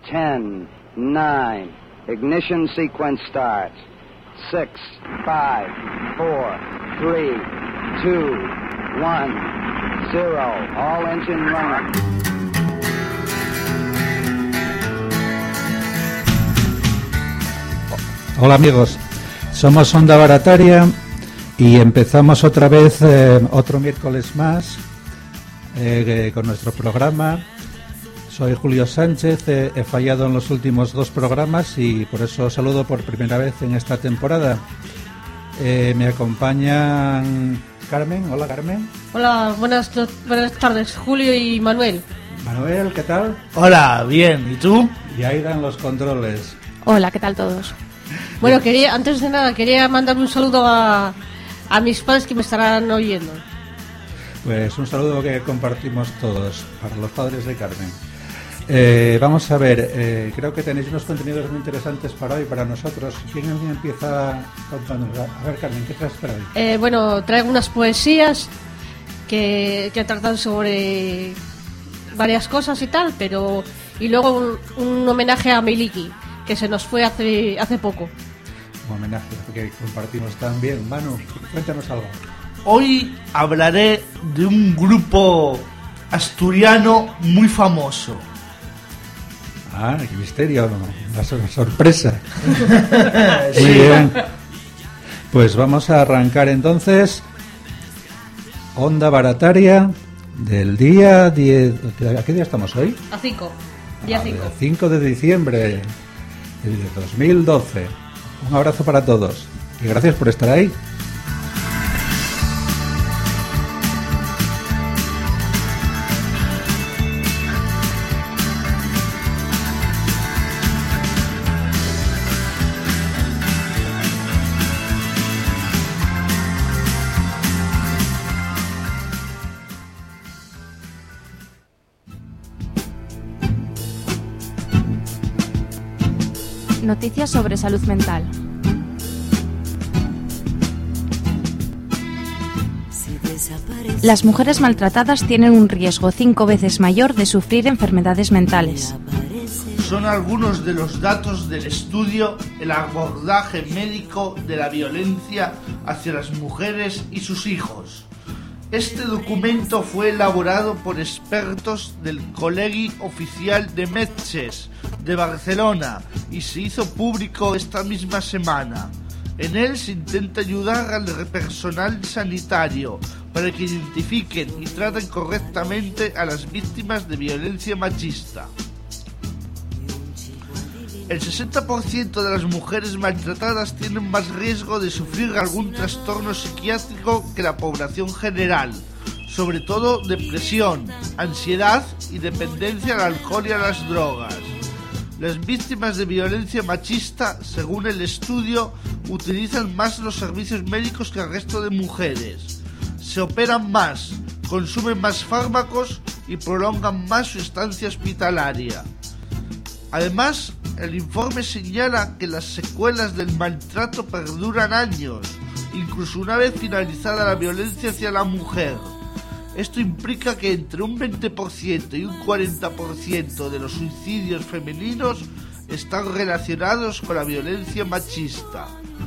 10, 9, ignition sequence starts. 6, 5, 4, 3, 2, 1, 0. All engine running. Hola amigos, somos Onda Barataria y empezamos otra vez otro miércoles más con nuestro programa. Soy Julio Sánchez, he fallado en los últimos 2 programas y por eso os saludo por primera vez en esta temporada. Me acompañan Carmen. Hola Carmen. Hola, buenas tardes, Julio y Manuel. Manuel, ¿qué tal? Hola, bien, ¿y tú? Y Aida en los controles. Hola, ¿qué tal todos? Bueno, antes de nada, quería mandar un saludo a mis padres que me estarán oyendo. Pues un saludo que compartimos todos para los padres de Carmen. Vamos a ver, creo que tenéis unos contenidos muy interesantes para hoy, para nosotros. ¿Quién empieza contándonos? A ver, Carmen, ¿qué traes para hoy? Bueno, traigo unas poesías que tratan sobre varias cosas y tal, y luego un homenaje a Miliki, que se nos fue hace poco. Un homenaje que compartimos también. Manu, cuéntanos algo. Hoy hablaré de un grupo asturiano muy famoso. Ah, qué misterio, una sorpresa. Sí. Muy bien. Pues vamos a arrancar entonces Onda Barataria del día 10. ¿A qué día estamos hoy? A 5. Día 5. 5 de diciembre de 2012. Un abrazo para todos y gracias por estar ahí. Noticias sobre salud mental. Las mujeres maltratadas tienen un riesgo 5 veces mayor de sufrir enfermedades mentales. Son algunos de los datos del estudio El abordaje médico de la violencia hacia las mujeres y sus hijos. Este documento fue elaborado por expertos del Col·legi Oficial de Metges de Barcelona y se hizo público esta misma semana. En él se intenta ayudar al personal sanitario para que identifiquen y traten correctamente a las víctimas de violencia machista. El 60% de las mujeres maltratadas tienen más riesgo de sufrir algún trastorno psiquiátrico que la población general, sobre todo depresión, ansiedad y dependencia al alcohol y a las drogas. Las víctimas de violencia machista, según el estudio, utilizan más los servicios médicos que el resto de mujeres. Se operan más, consumen más fármacos y prolongan más su estancia hospitalaria. Además, el informe señala que las secuelas del maltrato perduran años, incluso una vez finalizada la violencia hacia la mujer. Esto implica que entre un 20% y un 40% de los suicidios femeninos están relacionados con la violencia machista.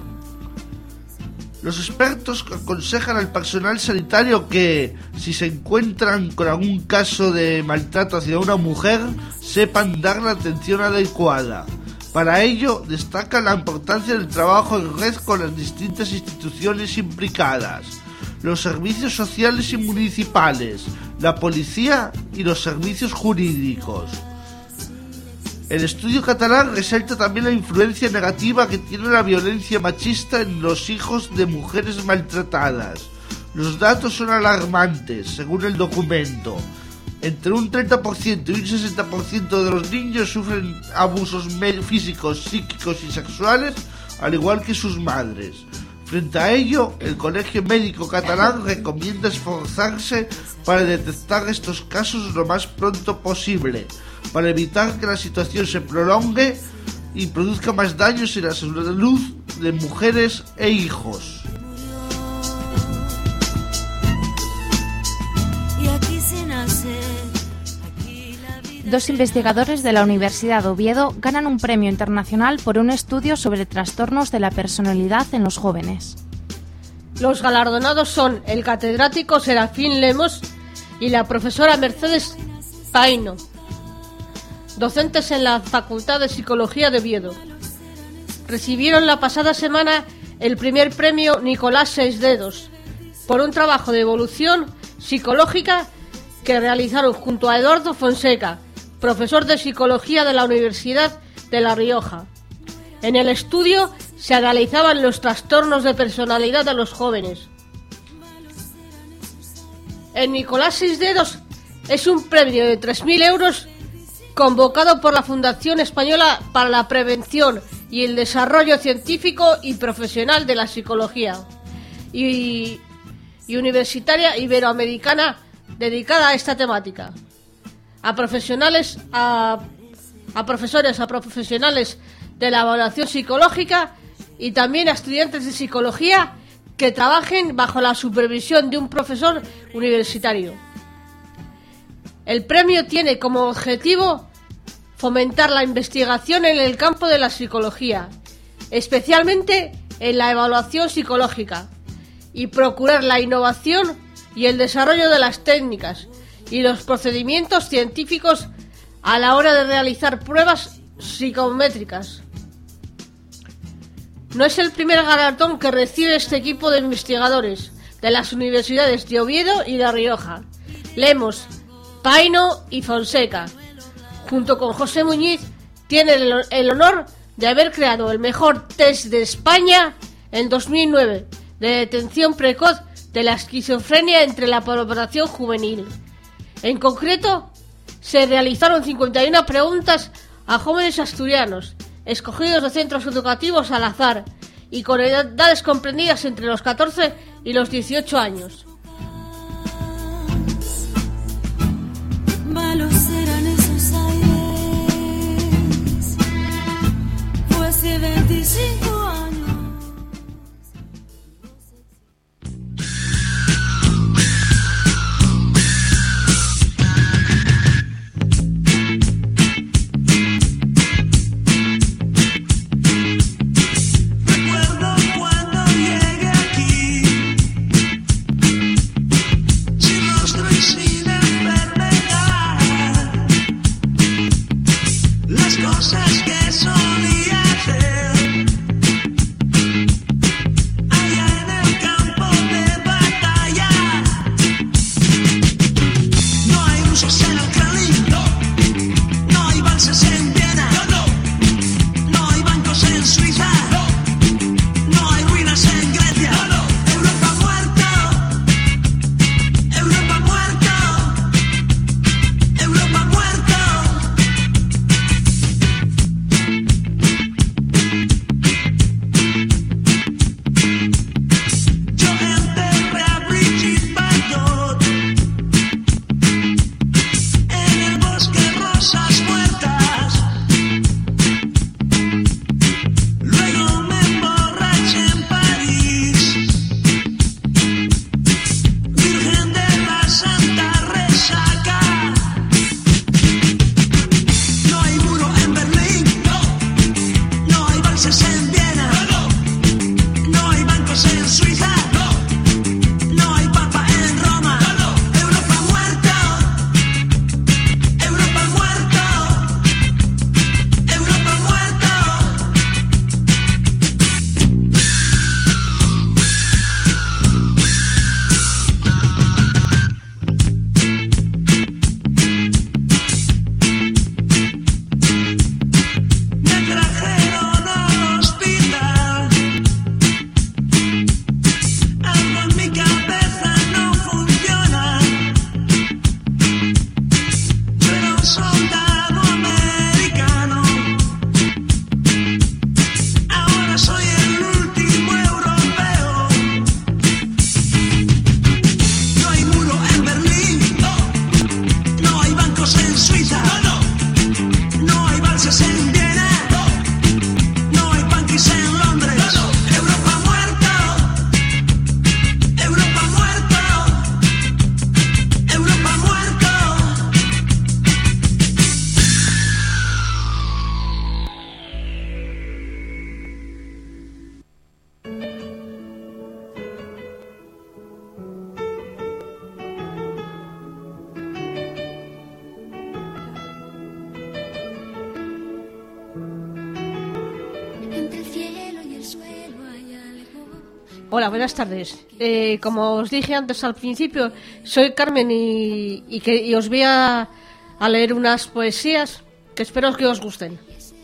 Los expertos aconsejan al personal sanitario que, si se encuentran con algún caso de maltrato hacia una mujer, sepan dar la atención adecuada. Para ello, destaca la importancia del trabajo en red con las distintas instituciones implicadas, los servicios sociales y municipales, la policía y los servicios jurídicos. El estudio catalán resalta también la influencia negativa que tiene la violencia machista en los hijos de mujeres maltratadas. Los datos son alarmantes, según el documento. Entre un 30% y un 60% de los niños sufren abusos físicos, psíquicos y sexuales, al igual que sus madres. Frente a ello, el Colegio Médico Catalán recomienda esforzarse para detectar estos casos lo más pronto posible, para evitar que la situación se prolongue y produzca más daños en la salud de mujeres e hijos. 2 investigadores de la Universidad de Oviedo ganan un premio internacional por un estudio sobre trastornos de la personalidad en los jóvenes. Los galardonados son el catedrático Serafín Lemos y la profesora Mercedes Paino, docentes en la Facultad de Psicología de Oviedo. Recibieron la pasada semana el primer premio Nicolás Seisdedos por un trabajo de evolución psicológica que realizaron junto a Eduardo Fonseca, profesor de Psicología de la Universidad de La Rioja. En el estudio se analizaban los trastornos de personalidad de los jóvenes. El Nicolás Seisdedos es un premio de 3.000 euros convocado por la Fundación Española para la Prevención y el Desarrollo Científico y Profesional de la Psicología y Universitaria Iberoamericana, dedicada a esta temática. A profesores, a profesionales de la evaluación psicológica y también a estudiantes de psicología que trabajen bajo la supervisión de un profesor universitario. El premio tiene como objetivo fomentar la investigación en el campo de la psicología, especialmente en la evaluación psicológica, y procurar la innovación y el desarrollo de las técnicas y los procedimientos científicos a la hora de realizar pruebas psicométricas. No es el primer galardón que recibe este equipo de investigadores de las universidades de Oviedo y de La Rioja, Lemos, Paino y Fonseca. Junto con José Muñiz, tiene el honor de haber creado el mejor test de España en 2009 de detección precoz de la esquizofrenia entre la población juvenil. En concreto, se realizaron 51 preguntas a jóvenes asturianos, escogidos de centros educativos al azar y con edades comprendidas entre los 14 y los 18 años. Malos eran esos aires, fue hace 25 años. Hola, buenas tardes. Como os dije antes al principio, soy Carmen y os voy a leer unas poesías que espero que os gusten.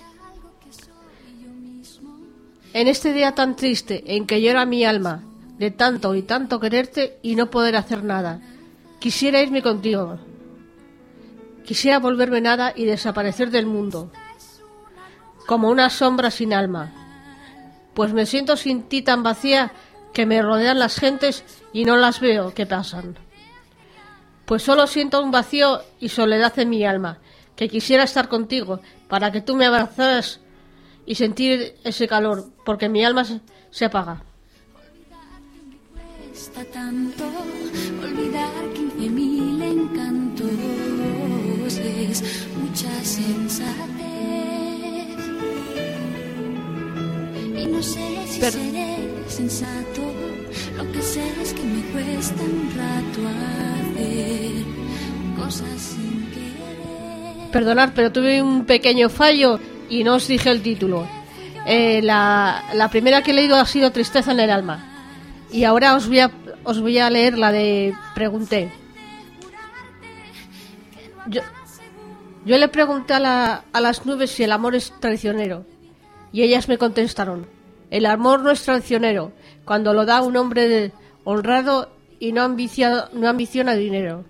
En este día tan triste en que llora mi alma, de tanto y tanto quererte y no poder hacer nada, quisiera irme contigo. Quisiera volverme nada y desaparecer del mundo, como una sombra sin alma, pues me siento sin ti tan vacía que me rodean las gentes y no las veo que pasan. Pues solo siento un vacío y soledad en mi alma, que quisiera estar contigo para que tú me abrazaras y sentir ese calor, porque mi alma se apaga. Cuesta tanto olvidar 15.000 encantos, es mucha sensatez. Y no sé si seré sensato, lo que sé es que me cuesta un rato hacer cosas sin querer. Perdonad, pero tuve un pequeño fallo y no os dije el título. La primera que he leído ha sido Tristeza en el alma. Y ahora os voy a leer la de Pregunté. Yo le pregunté a las nubes si el amor es traicionero. Y ellas me contestaron: el amor no es traicionero cuando lo da un hombre honrado y no ambiciona dinero.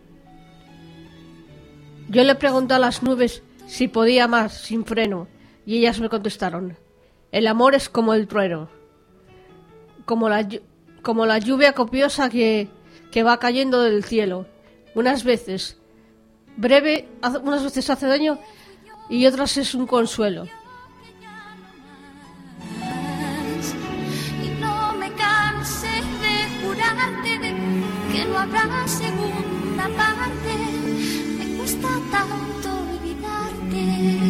Yo le pregunté a las nubes si podía amar sin freno. Y ellas me contestaron: el amor es como el trueno, como la lluvia copiosa que va cayendo del cielo. Unas veces breve, unas veces hace daño y otras es un consuelo. Y no me canse de jurarte de que no habrá segunda parte. Me cuesta tanto olvidarte.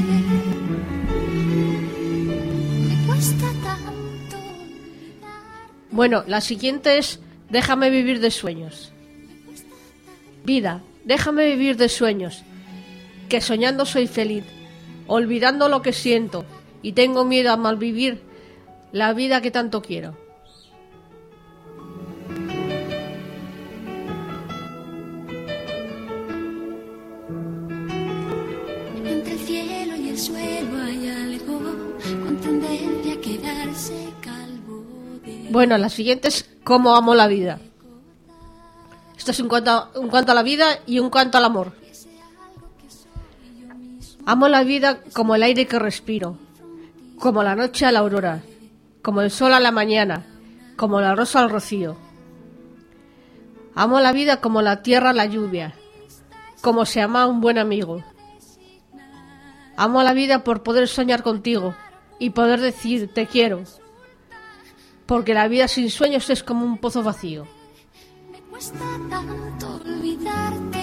Me cuesta tanto olvidarte. Bueno, la siguiente es Déjame vivir de sueños. Vida, déjame vivir de sueños, que soñando soy feliz, olvidando lo que siento, y tengo miedo a malvivir la vida que tanto quiero. Entre el cielo y el suelo hay algo con tendencia a quedarse calvo. Bueno, la siguiente es Cómo amo la vida. Esto es un canto a la vida y un canto al amor. Amo la vida como el aire que respiro, como la noche a la aurora, como el sol a la mañana, como la rosa al rocío. Amo la vida como la tierra a la lluvia, como se ama a un buen amigo. Amo la vida por poder soñar contigo y poder decir te quiero, porque la vida sin sueños es como un pozo vacío. Me cuesta tanto olvidarte.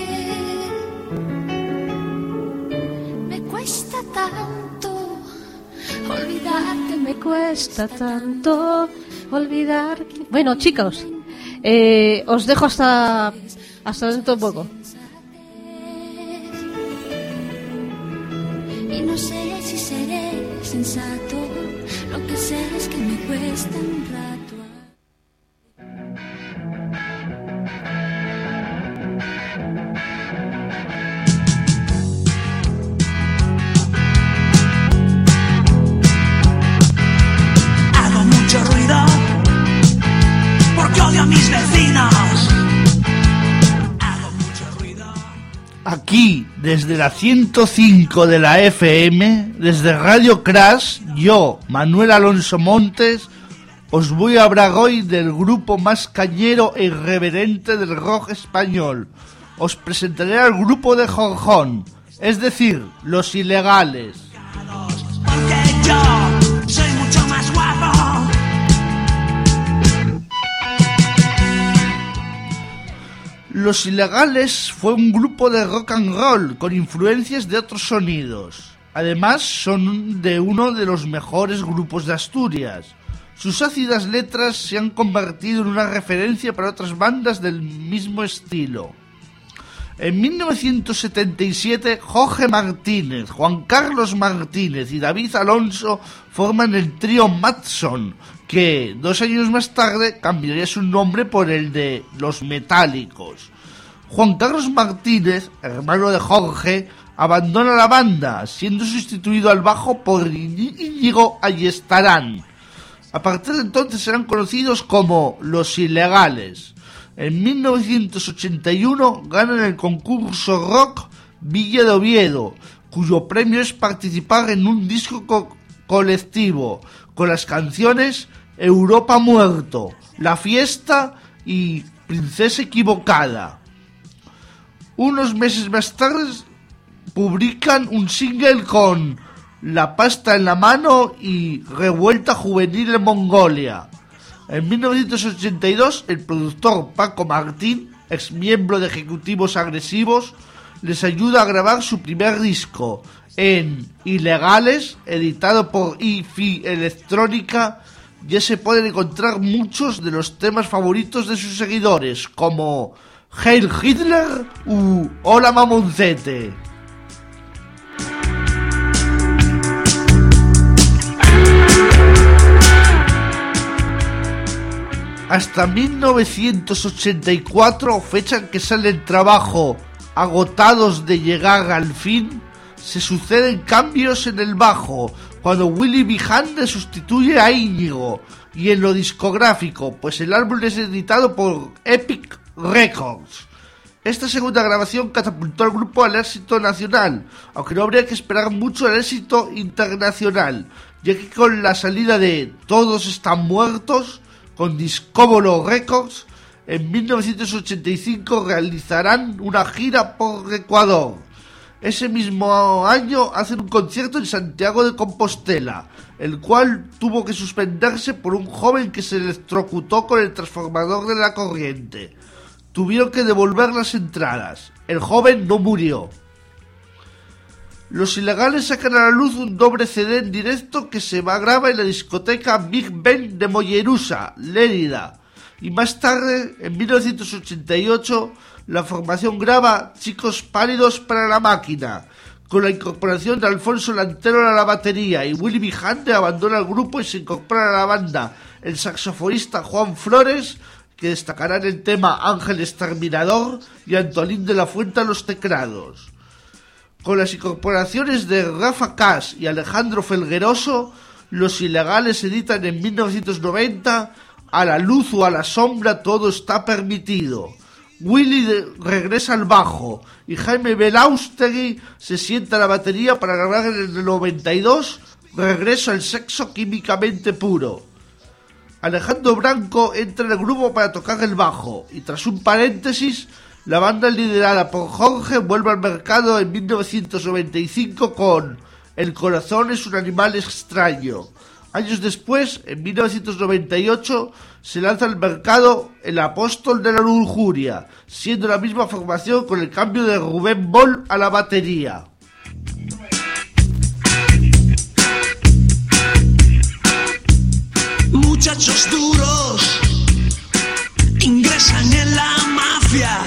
Me cuesta tanto olvidarte. Me cuesta tanto olvidar. Bueno, chicos, os dejo hasta dentro de poco. Y no sé si seré sensato. Lo que sé es que me cuesta un rato. Hago mucho ruido porque odio a mis vecinos. Hago mucho ruido. Aquí, desde la 105 de la FM, desde Radio Crash, yo, Manuel Alonso Montes, os voy a hablar hoy del grupo más cañero e irreverente del rock español. Os presentaré al grupo de Jorjón, es decir, Los Ilegales. Porque yo soy mucho más guapo. Los Ilegales fue un grupo de rock and roll con influencias de otros sonidos. Además, son de uno de los mejores grupos de Asturias. Sus ácidas letras se han convertido en una referencia para otras bandas del mismo estilo. En 1977, Jorge Martínez, Juan Carlos Martínez y David Alonso forman el trío Matson, que 2 años más tarde cambiaría su nombre por el de Los Metálicos. Juan Carlos Martínez, hermano de Jorge, abandona la banda, siendo sustituido al bajo por Íñigo Ayestarán. A partir de entonces serán conocidos como Los Ilegales. En 1981 ganan el concurso rock Villa de Oviedo, cuyo premio es participar en un disco colectivo con las canciones Europa Muerto, La Fiesta y Princesa Equivocada. Unos meses más tarde publican un single con La Pasta en la Mano y Revuelta Juvenil en Mongolia. En 1982, el productor Paco Martín, ex miembro de Ejecutivos Agresivos, les ayuda a grabar su primer disco, en Ilegales, editado por IFI Electrónica. Ya se pueden encontrar muchos de los temas favoritos de sus seguidores, como Heil Hitler u Hola Mamoncete. Hasta 1984, fecha en que sale el trabajo Agotados de llegar al fin, se suceden cambios en el bajo, cuando Willy Vigande sustituye a Íñigo, y en lo discográfico, pues el álbum es editado por Epic Records. Esta segunda grabación catapultó al grupo al éxito nacional, aunque no habría que esperar mucho al éxito internacional, ya que con la salida de Todos están muertos, con Discobolo Records, en 1985 realizarán una gira por Ecuador. Ese mismo año hacen un concierto en Santiago de Compostela, el cual tuvo que suspenderse por un joven que se electrocutó con el transformador de la corriente. Tuvieron que devolver las entradas. El joven no murió. Los Ilegales sacan a la luz un doble CD en directo que se graba en la discoteca Big Ben de Mollerusa, Lérida. Y más tarde, en 1988, la formación graba Chicos Pálidos para la Máquina, con la incorporación de Alfonso Lantero a la batería, y Willy Vigande abandona el grupo y se incorpora a la banda el saxofonista Juan Flores, que destacará en el tema Ángel Exterminador, y Antolín de la Fuente a los teclados. Con las incorporaciones de Rafa Cas y Alejandro Felgueroso, Los Ilegales editan en 1990 A la luz o a la sombra todo está permitido. Willy regresa al bajo y Jaime Belaustegui se sienta a la batería para grabar en el 92 Regreso al sexo químicamente puro. Alejandro Branco entra en el grupo para tocar el bajo y tras un paréntesis, la banda liderada por Jorge vuelve al mercado en 1995 con El corazón es un animal extraño. Años después, en 1998, se lanza al mercado El apóstol de la lujuria, siendo la misma formación con el cambio de Rubén Boll a la batería. Muchachos duros ingresan en la mafia.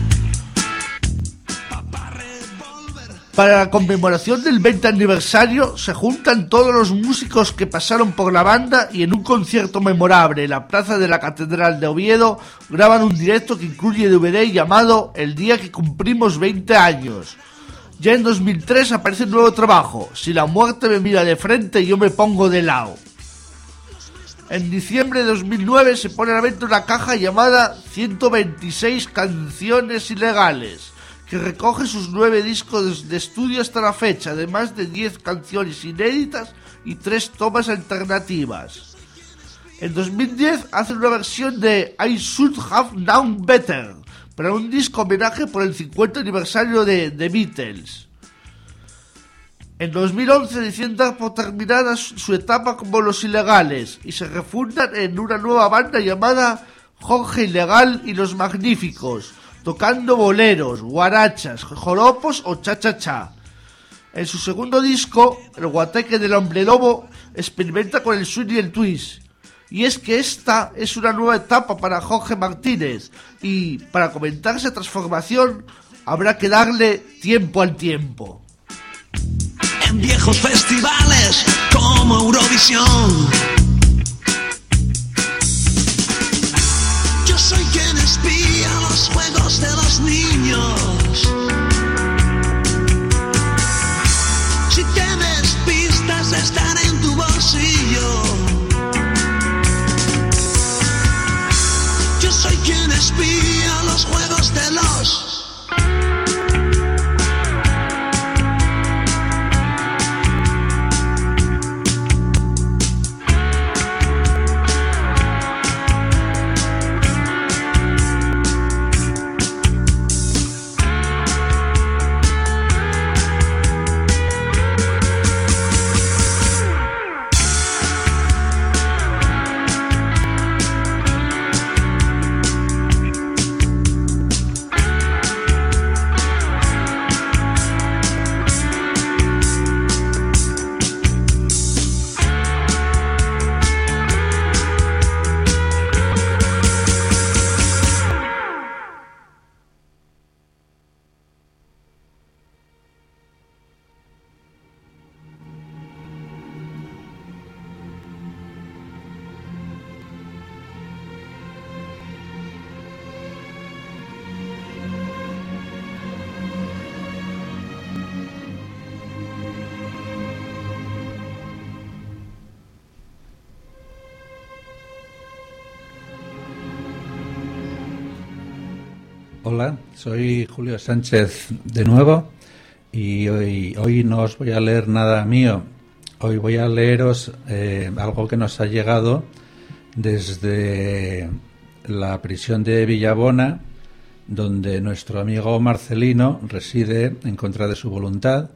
Para la conmemoración del 20 aniversario se juntan todos los músicos que pasaron por la banda y en un concierto memorable en la plaza de la Catedral de Oviedo graban un directo que incluye DVD llamado El día que cumplimos 20 años. Ya en 2003 aparece un nuevo trabajo, Si la muerte me mira de frente yo me pongo de lado. En diciembre de 2009 se pone a la venta una caja llamada 126 canciones ilegales, que recoge sus 9 discos de estudio hasta la fecha, además de 10 canciones inéditas y 3 tomas alternativas. En 2010 hace una versión de I Should Have Known Better, para un disco homenaje por el 50 aniversario de The Beatles. En 2011 deciden dar por terminada su etapa como Los Ilegales y se refundan en una nueva banda llamada Jorge Ilegal y Los Magníficos, tocando boleros, guarachas, joropos o cha-cha-cha. En su segundo disco, El Guateque del Hombre Lobo, experimenta con el swing y el twist. Y es que esta es una nueva etapa para Jorge Martínez y, para comentar esa transformación, habrá que darle tiempo al tiempo. En viejos festivales como Eurovisión, yo soy quien espía los juegos de los niños. Si tienes pistas están en tu bolsillo. Yo soy quien espía los juegos de los. Hola, soy Julio Sánchez de nuevo y hoy no os voy a leer nada mío. Hoy voy a leeros algo que nos ha llegado desde la prisión de Villabona, donde nuestro amigo Marcelino reside en contra de su voluntad,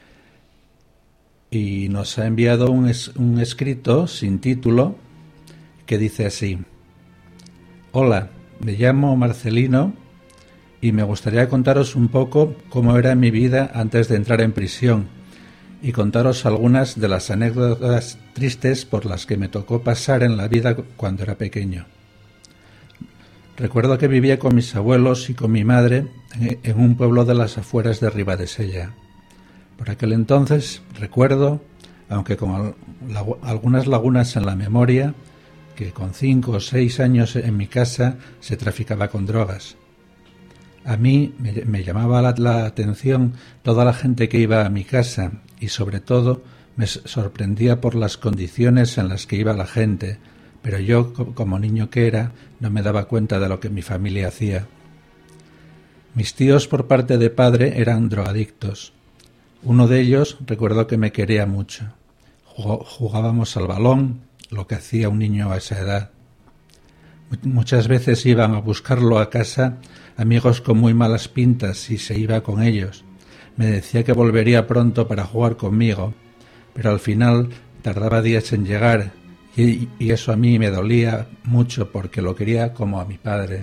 y nos ha enviado un escrito sin título que dice así: Hola, me llamo Marcelino y me gustaría contaros un poco cómo era mi vida antes de entrar en prisión y contaros algunas de las anécdotas tristes por las que me tocó pasar en la vida cuando era pequeño. Recuerdo que vivía con mis abuelos y con mi madre en un pueblo de las afueras de Ribadesella. Por aquel entonces recuerdo, aunque con algunas lagunas en la memoria, que con 5 o 6 años en mi casa se traficaba con drogas. A mí me llamaba la atención toda la gente que iba a mi casa y sobre todo me sorprendía por las condiciones en las que iba la gente, pero yo, como niño que era, no me daba cuenta de lo que mi familia hacía. Mis tíos por parte de padre eran drogadictos. Uno de ellos recuerdo que me quería mucho. Jugábamos al balón, lo que hacía un niño a esa edad. Muchas veces iban a buscarlo a casa amigos con muy malas pintas y se iba con ellos. Me decía que volvería pronto para jugar conmigo, pero al final tardaba días en llegar y eso a mí me dolía mucho porque lo quería como a mi padre.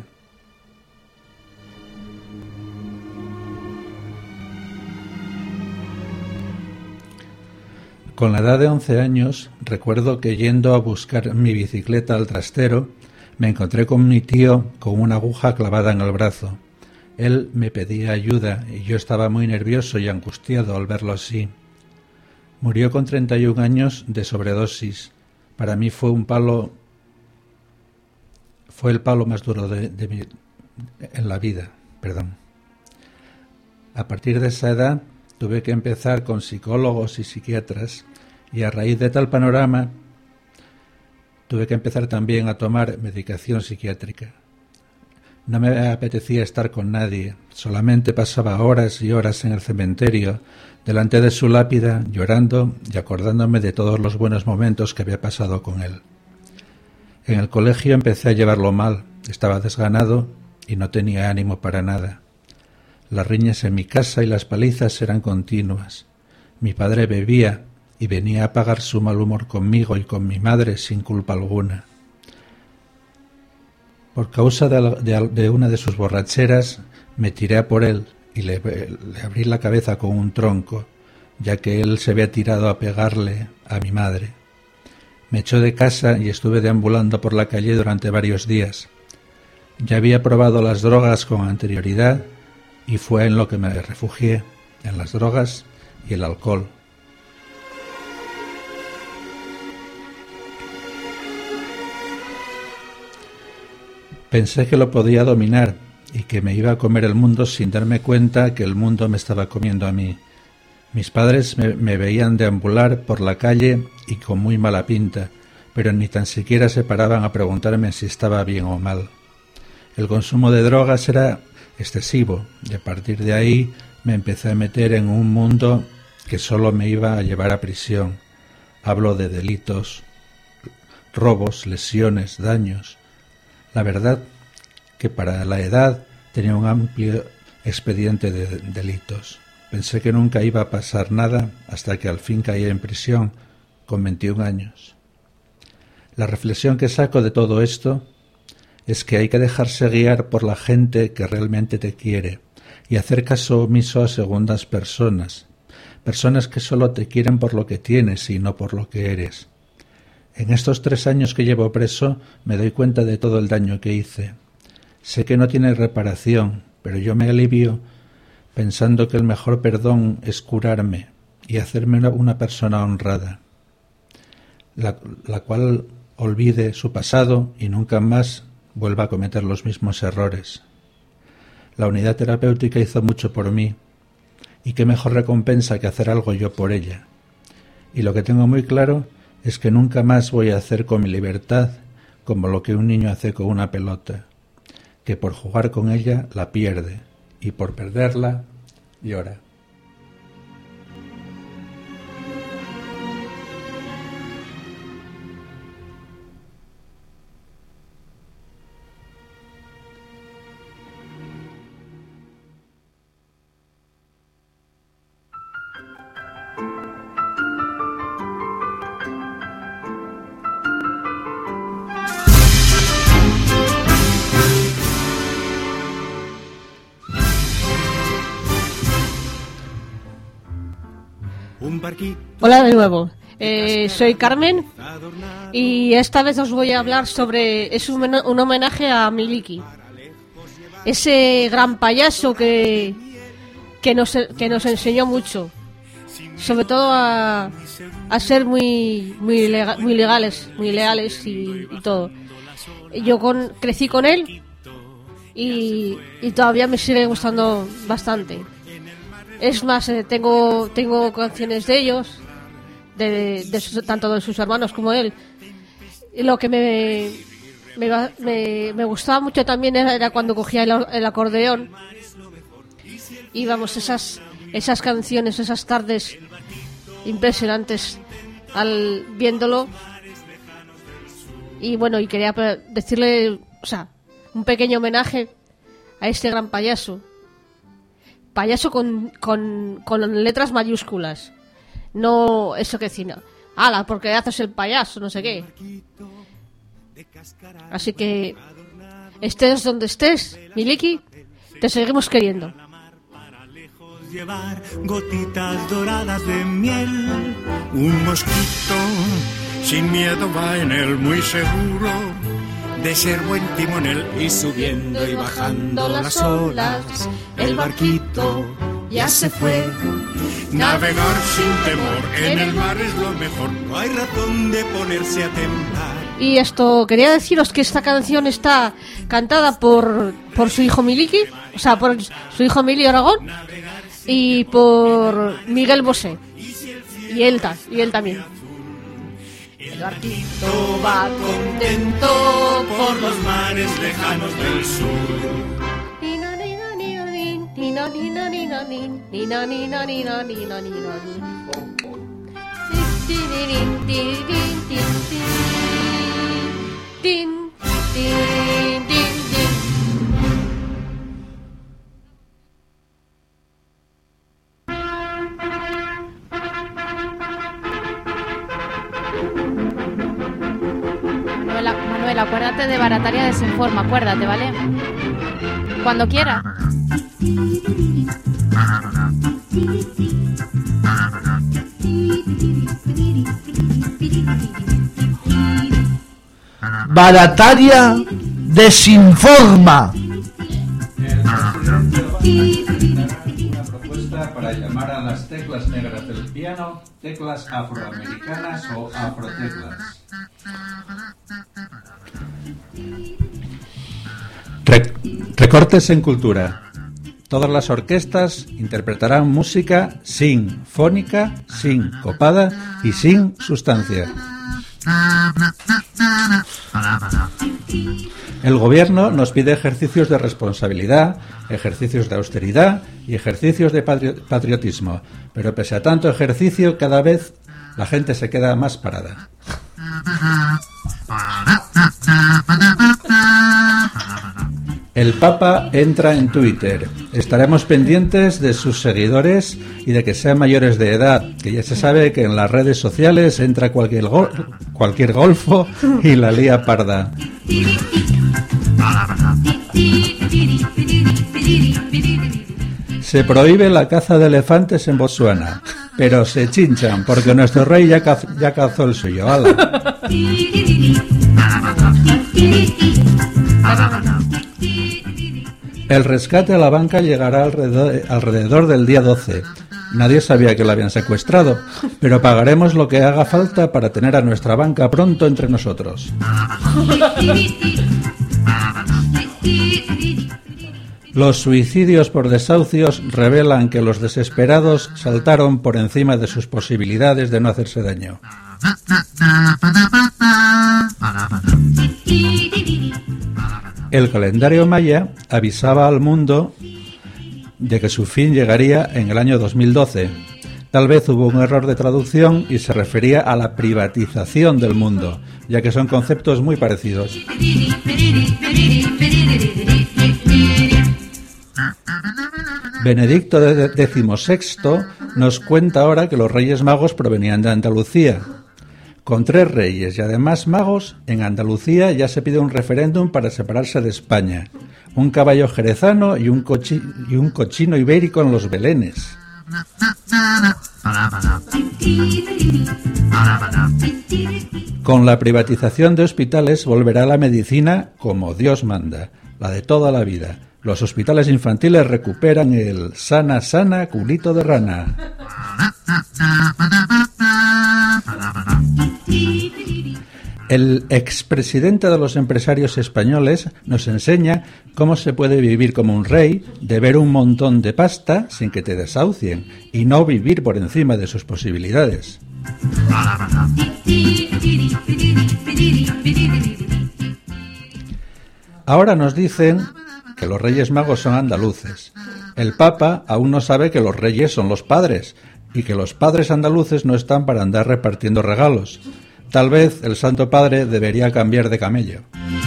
Con la edad de 11 años, recuerdo que yendo a buscar mi bicicleta al trastero, me encontré con mi tío con una aguja clavada en el brazo. Él me pedía ayuda y yo estaba muy nervioso y angustiado al verlo así. Murió con 31 años de sobredosis. Para mí fue el palo más duro en la vida. A partir de esa edad tuve que empezar con psicólogos y psiquiatras y a raíz de tal panorama tuve que empezar también a tomar medicación psiquiátrica. No me apetecía estar con nadie, solamente pasaba horas y horas en el cementerio, delante de su lápida, llorando y acordándome de todos los buenos momentos que había pasado con él. En el colegio empecé a llevarlo mal, estaba desganado y no tenía ánimo para nada. Las riñas en mi casa y las palizas eran continuas. Mi padre bebía y venía a pagar su mal humor conmigo y con mi madre sin culpa alguna. Por causa de una de sus borracheras me tiré a por él y le abrí la cabeza con un tronco, ya que él se había tirado a pegarle a mi madre. Me echó de casa y estuve deambulando por la calle durante varios días. Ya había probado las drogas con anterioridad y fue en lo que me refugié, en las drogas y el alcohol. Pensé que lo podía dominar y que me iba a comer el mundo sin darme cuenta que el mundo me estaba comiendo a mí. Mis padres me veían deambular por la calle y con muy mala pinta, pero ni tan siquiera se paraban a preguntarme si estaba bien o mal. El consumo de drogas era excesivo y a partir de ahí me empecé a meter en un mundo que solo me iba a llevar a prisión. Hablo de delitos, robos, lesiones, daños. La verdad que para la edad tenía un amplio expediente de delitos. Pensé que nunca iba a pasar nada hasta que al fin caí en prisión con 21 años. La reflexión que saco de todo esto es que hay que dejarse guiar por la gente que realmente te quiere y hacer caso omiso a segundas personas, personas que solo te quieren por lo que tienes y no por lo que eres. En estos 3 años que llevo preso me doy cuenta de todo el daño que hice. Sé que no tiene reparación, pero yo me alivio pensando que el mejor perdón es curarme y hacerme una persona honrada, la cual olvide su pasado y nunca más vuelva a cometer los mismos errores. La unidad terapéutica hizo mucho por mí, y qué mejor recompensa que hacer algo yo por ella. Y lo que tengo muy claro es que nunca más voy a hacer con mi libertad como lo que un niño hace con una pelota, que por jugar con ella la pierde, y por perderla llora. Hola de nuevo, soy Carmen y esta vez os voy a hablar sobre... Es un homenaje a Miliki, ese gran payaso que nos enseñó mucho, sobre todo a ser muy leales y todo. Yo crecí con él y todavía me sigue gustando bastante. Es más, tengo canciones de ellos, tanto de sus hermanos como él. Y lo que me gustaba mucho también era cuando cogía el acordeón. Y vamos, esas canciones, esas tardes impresionantes viéndolo. Y bueno, y quería decirle, un pequeño homenaje a este gran payaso. Payaso con letras mayúsculas. No eso que decir, ala, porque haces el payaso, no sé qué. Así que estés donde estés, Miliki, te seguimos queriendo. Llevar gotitas doradas de miel. Un mosquito sin miedo va en él muy seguro de ser buen timonel, y subiendo y bajando las olas, el barquito ya se fue. Navegar sin temor en el mar es lo mejor, no hay razón de ponerse a temblar. Y esto, quería deciros que esta canción está cantada por su hijo Miliki, por su hijo Emilio Aragón, y por Miguel Bosé, y él también. El barquito va contento por los mares lejanos del sur. Manuel, acuérdate de Barataria Desinforma, acuérdate, ¿vale? Cuando quiera. Barataria Desinforma. teclas afroamericanas o afroteclas. Recortes en cultura. Todas las orquestas interpretarán música sinfónica, sincopada y sin sustancia. El gobierno nos pide ejercicios de responsabilidad, ejercicios de austeridad y ejercicios de patriotismo. Pero pese a tanto ejercicio, cada vez la gente se queda más parada. El Papa entra en Twitter. Estaremos pendientes de sus seguidores y de que sean mayores de edad, que ya se sabe que en las redes sociales entra cualquier golfo y la lía parda. Se prohíbe la caza de elefantes en Botsuana, pero se chinchan porque nuestro rey ya cazó el suyo. ¡Hala! El rescate a la banca llegará alrededor del día 12. Nadie sabía que la habían secuestrado, pero pagaremos lo que haga falta para tener a nuestra banca pronto entre nosotros. Los suicidios por desahucios revelan que los desesperados saltaron por encima de sus posibilidades de no hacerse daño. El calendario maya avisaba al mundo de que su fin llegaría en el año 2012. Tal vez hubo un error de traducción y se refería a la privatización del mundo, ya que son conceptos muy parecidos. Benedicto XVI nos cuenta ahora que los Reyes Magos provenían de Andalucía. Con 3 reyes y además magos, en Andalucía ya se pide un referéndum para separarse de España. Un caballo jerezano y un cochino ibérico en los belenes. Con la privatización de hospitales volverá la medicina como Dios manda, la de toda la vida. Los hospitales infantiles recuperan el sana, sana, culito de rana. El expresidente de los empresarios españoles nos enseña cómo se puede vivir como un rey, de ver un montón de pasta sin que te desahucien y no vivir por encima de sus posibilidades. Ahora nos dicen que los Reyes Magos son andaluces. El Papa aún no sabe que los reyes son los padres y que los padres andaluces no están para andar repartiendo regalos. Tal vez el Santo Padre debería cambiar de camello.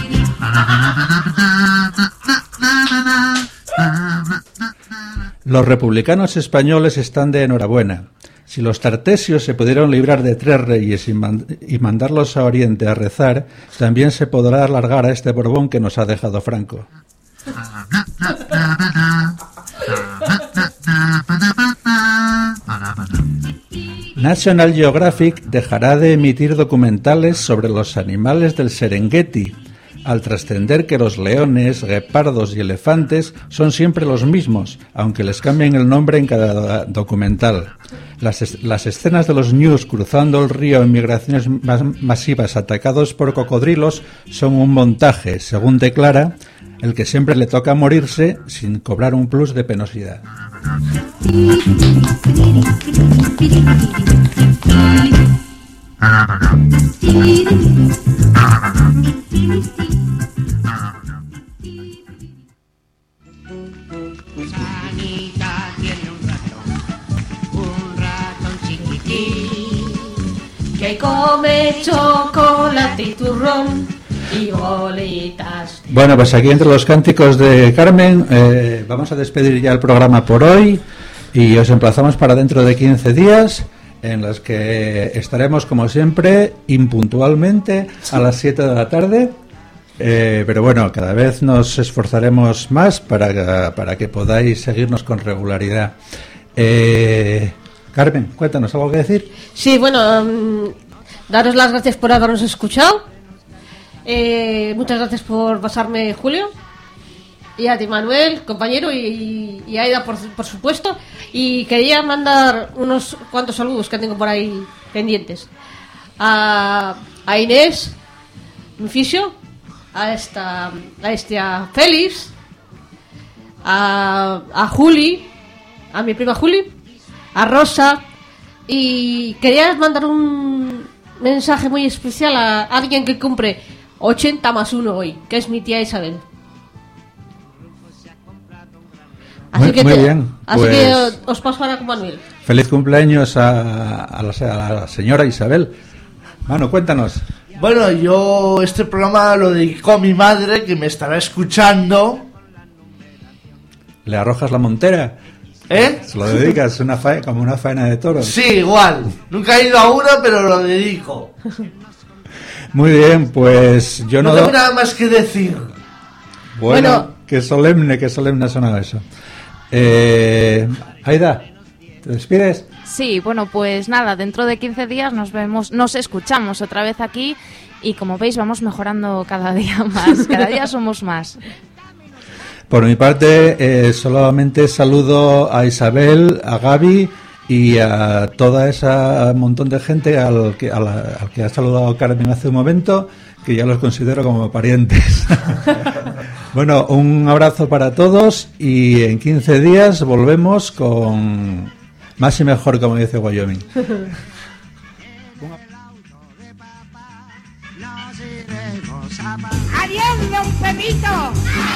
Los republicanos españoles están de enhorabuena. Si los tartesios se pudieron librar de 3 reyes y mandarlos a Oriente a rezar, también se podrá alargar a este Borbón que nos ha dejado Franco. National Geographic dejará de emitir documentales sobre los animales del Serengeti, al trascender que los leones, guepardos y elefantes son siempre los mismos, aunque les cambien el nombre en cada documental. Las escenas de los ñus cruzando el río en migraciones masivas atacados por cocodrilos son un montaje, según declara el que siempre le toca morirse sin cobrar un plus de penosidad. Sanita tiene un ratón chiquitín, que come chocolate y turrón y bolitas. Bueno, pues aquí entre los cánticos de Carmen vamos a despedir ya el programa por hoy y os emplazamos para dentro de 15 días en los que estaremos como siempre impuntualmente a las 7 de la tarde, pero bueno, cada vez nos esforzaremos más para que podáis seguirnos con regularidad. Carmen, cuéntanos, ¿algo que decir? Sí, bueno, daros las gracias por habernos escuchado. Muchas gracias por pasarme, Julio. Y a ti, Manuel, compañero, y a Aida, por supuesto. Y quería mandar unos cuantos saludos que tengo por ahí pendientes. A Inés, mi fisio, a Félix, a Juli, a mi prima Juli, a Rosa. Y quería mandar un mensaje muy especial a alguien que cumple 80 más 1 hoy, que es mi tía Isabel. Así Muy bien. Así Pues, que os paso ahora con Manuel. Feliz cumpleaños a la señora Isabel. Manu, cuéntanos. Bueno, yo este programa lo dedico a mi madre, que me estará escuchando. ¿Le arrojas la montera? Se lo dedicas como una faena de toros. Sí, igual. Nunca he ido a una, pero lo dedico. Muy bien, pues yo no tengo nada más que decir. Bueno, qué solemne ha sonado eso. Aida, ¿te despides? Sí, bueno, pues nada, dentro de 15 días nos escuchamos otra vez aquí y como veis vamos mejorando cada día más, cada día somos más. Por mi parte, solamente saludo a Isabel, a Gaby y a toda esa montón de gente al que ha saludado Carmen hace un momento, que ya los considero como parientes. Bueno, un abrazo para todos y en 15 días volvemos con más y mejor, como dice Wyoming. ¡Adiós, don Pepito!